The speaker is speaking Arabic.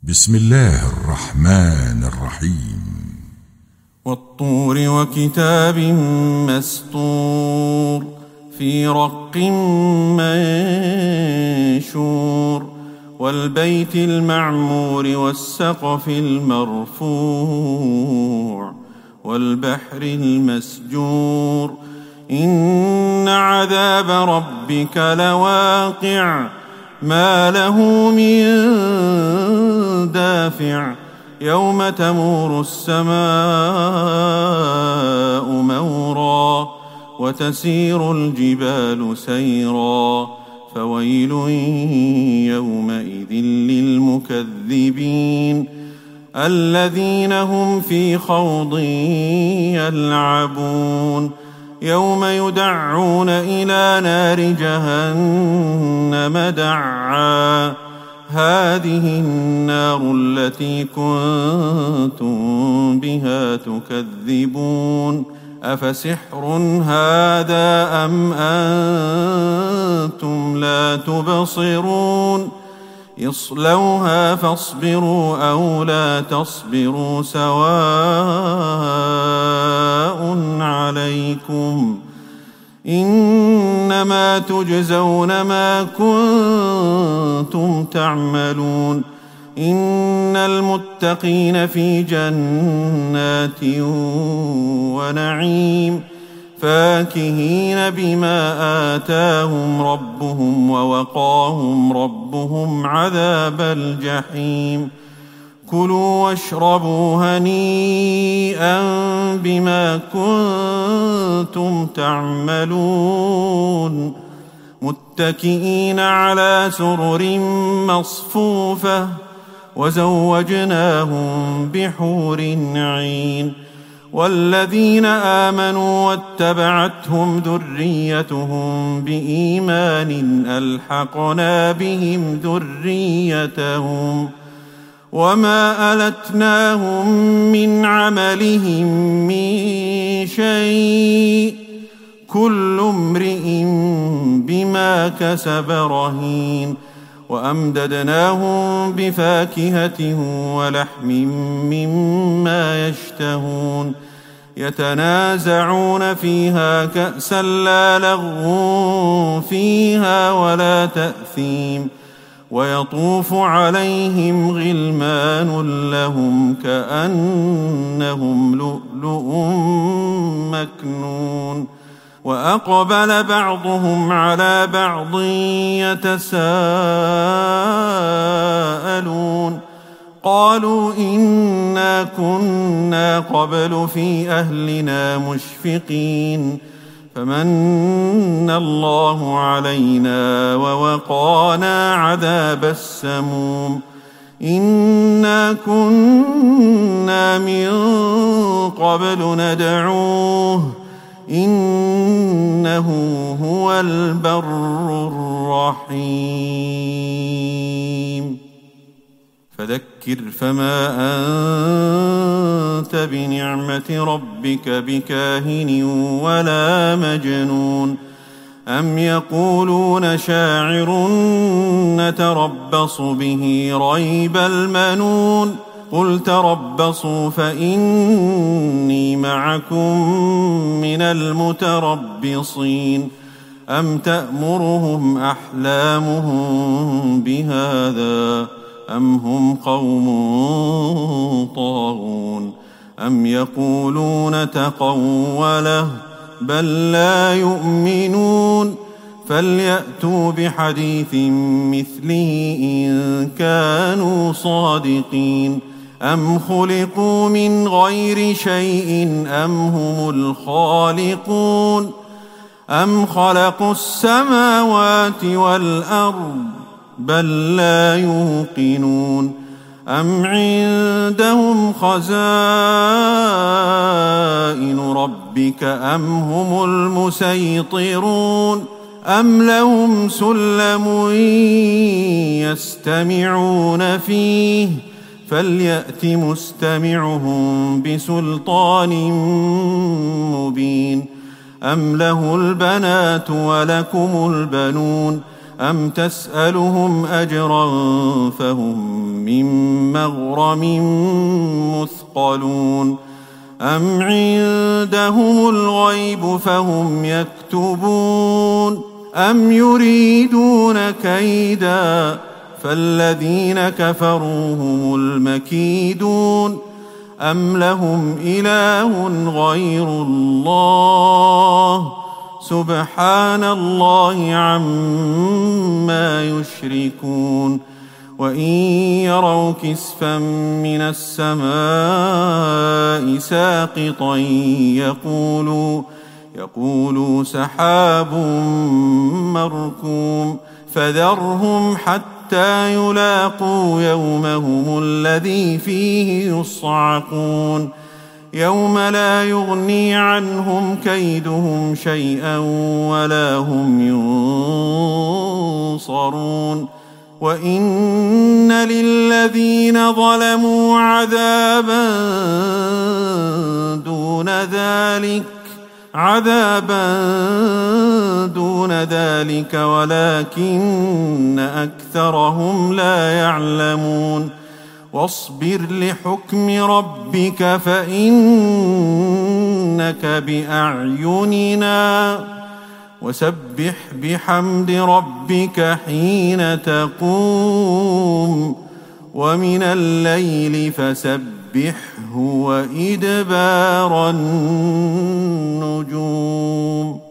بسم الله الرحمن الرحيم. والطور وكتاب مسطور في رق منشور والبيت المعمور والسقف المرفوع والبحر المسجور إن عذاب ربك لواقع ما له من دافع يوم تمور السماء مورا وتسير الجبال سيرا فويل يومئذ للمكذبين الذين هم في خوض يلعبون يوم يدعون إلى نار جهنم دعا هذه النار التي كنتم بها تكذبون أفسحر هذا أم أنتم لا تبصرون اصلوها فاصبروا أو لا تصبروا سواء عليكم إنما تجزون ما كنتم تعملون إن المتقين في جنات ونعيم فاكهين بما آتاهم ربهم ووقاهم ربهم عذاب الجحيم كلوا واشربوا هنيئا بما كنتم تعملون متكئين على سرر مصفوفة وزوجناهم بحور عين والذين آمنوا واتبعتهم ذريتهم بإيمان ألحقنا بهم ذريتهم وما ألتناهم من عملهم من شيء كل امرئ بما كسب رهين وأمددناهم بفاكهة ولحم مما يشتهون يتنازعون فيها كأسا لا لغو فيها ولا تأثيم ويطوف عليهم غلمان لهم كأنهم لؤلؤ مكنون وأقبل بعضهم على بعض يتساءلون قالوا إنا كنا قبل في أهلنا مشفقين فمن الله علينا ووقانا عذاب السموم إنا كنا من قبل ندعوه إنه هو البر الرحيم فذكر فما أنت بنعمة ربك بكاهن ولا مجنون أم يقولون شاعر نتربص به ريب المنون قل تربصوا فإني معكم من المتربصين أم تأمرهم أحلامهم بهذا أم هم قوم طاغون أم يقولون تقوله بل لا يؤمنون فليأتوا بحديث مثله إن كانوا صادقين أم خلقوا من غير شيء أم هم الخالقون أم خلقوا السماوات والأرض بل لا يوقنون أم عندهم خزائن ربك أم هم المسيطرون أم لهم سلم يستمعون فيه فليأت مستمعهم بسلطان مبين أم له البنات ولكم البنون أم تسألهم أجرا فهم من مغرم مثقلون أم عندهم الغيب فهم يكتبون أم يريدون كيدا فالذين كفروا هم المكيدون أم لهم إله غير الله سبحان الله عما يشركون وإن يروا كسفا من السماء ساقطا يقولوا سحاب مركوم فذرهم حتى يلاقوا يومهم الذي فيه يصعقون يوم لا يغني عنهم كيدهم شيئا ولا هم ينصرون وإن للذين ظلموا عذابا دون ذلك ولكن أكثرهم لا يعلمون واصبر لحكم ربك فإنك بأعيننا وسبح بحمد ربك حين تقوم ومن الليل فسبحه وإدبار النجوم